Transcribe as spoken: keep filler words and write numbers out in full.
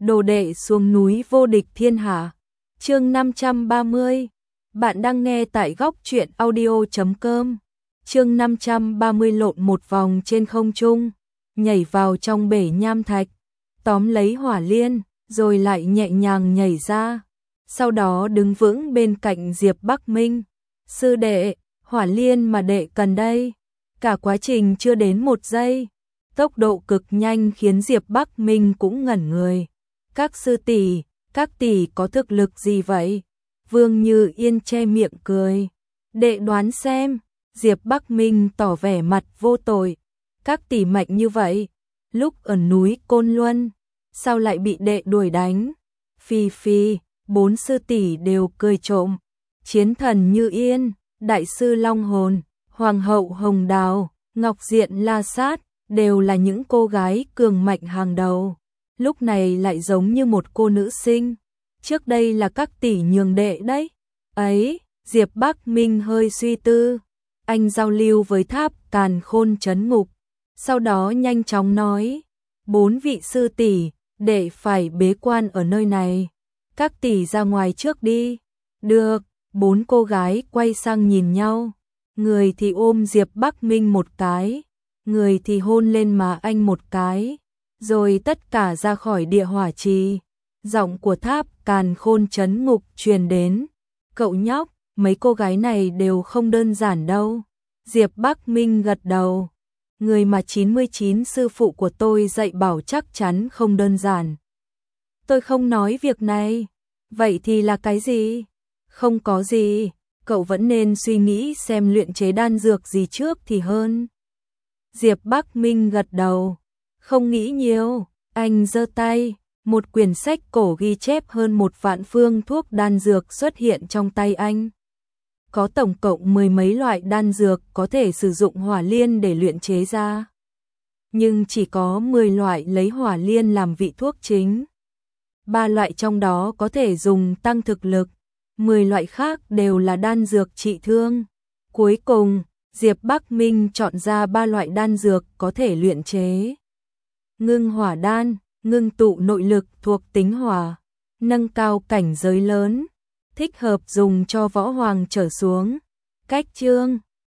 đồ đệ xuống núi vô địch thiên hạ. Chương năm trăm ba mươi. Bạn đang nghe tại góc truyện audio chấm com. Chương năm trăm ba mươi lộn một vòng trên không trung, nhảy vào trong bể nham thạch, tóm lấy hỏa liên, rồi lại nhẹ nhàng nhảy ra. Sau đó đứng vững bên cạnh Diệp Bắc Minh. Sư đệ, hỏa liên mà đệ cần đây. Cả quá trình chưa đến một giây. Tốc độ cực nhanh khiến Diệp Bắc Minh cũng ngẩn người. Các sư tỷ, các tỷ có thực lực gì vậy? Vương Như Yên che miệng cười. Đệ đoán xem. Diệp Bắc Minh tỏ vẻ mặt vô tội. Các tỷ mạnh như vậy, lúc ở núi Côn Luân, sao lại bị đệ đuổi đánh? Phi phi, bốn sư tỷ đều cười trộm. Chiến thần Như Yên, đại sư Long Hồn, hoàng hậu Hồng Đào, Ngọc Diện La Sát, đều là những cô gái cường mạnh hàng đầu. Lúc này lại giống như một cô nữ sinh. Trước đây là các tỷ nhường đệ đấy. Ấy, Diệp Bắc Minh hơi suy tư. Anh giao lưu với Tháp Càn Khôn trấn ngục. Sau đó nhanh chóng nói. Bốn vị sư tỷ, đệ phải bế quan ở nơi này. Các tỷ ra ngoài trước đi. Được, bốn cô gái quay sang nhìn nhau. Người thì ôm Diệp Bắc Minh một cái. Người thì hôn lên má anh một cái. Rồi tất cả ra khỏi địa hỏa trì. Giọng của Tháp Càn Khôn trấn ngục truyền đến. Cậu nhóc, mấy cô gái này đều không đơn giản đâu. Diệp Bắc Minh gật đầu. Người mà chín mươi chín sư phụ của tôi dạy bảo chắc chắn không đơn giản. Tôi không nói việc này. Vậy thì là cái gì? Không có gì. Cậu vẫn nên suy nghĩ xem luyện chế đan dược gì trước thì hơn. Diệp Bắc Minh gật đầu. Không nghĩ nhiều. Anh giơ tay. Một quyển sách cổ ghi chép hơn một vạn phương thuốc đan dược xuất hiện trong tay anh. Có tổng cộng mười mấy loại đan dược có thể sử dụng hỏa liên để luyện chế ra. Nhưng chỉ có mười loại lấy hỏa liên làm vị thuốc chính. Ba loại trong đó có thể dùng tăng thực lực, mười loại khác đều là đan dược trị thương. Cuối cùng, Diệp Bắc Minh chọn ra ba loại đan dược có thể luyện chế. Ngưng hỏa đan, ngưng tụ nội lực thuộc tính hỏa, nâng cao cảnh giới lớn, thích hợp dùng cho võ hoàng trở xuống. Cách chương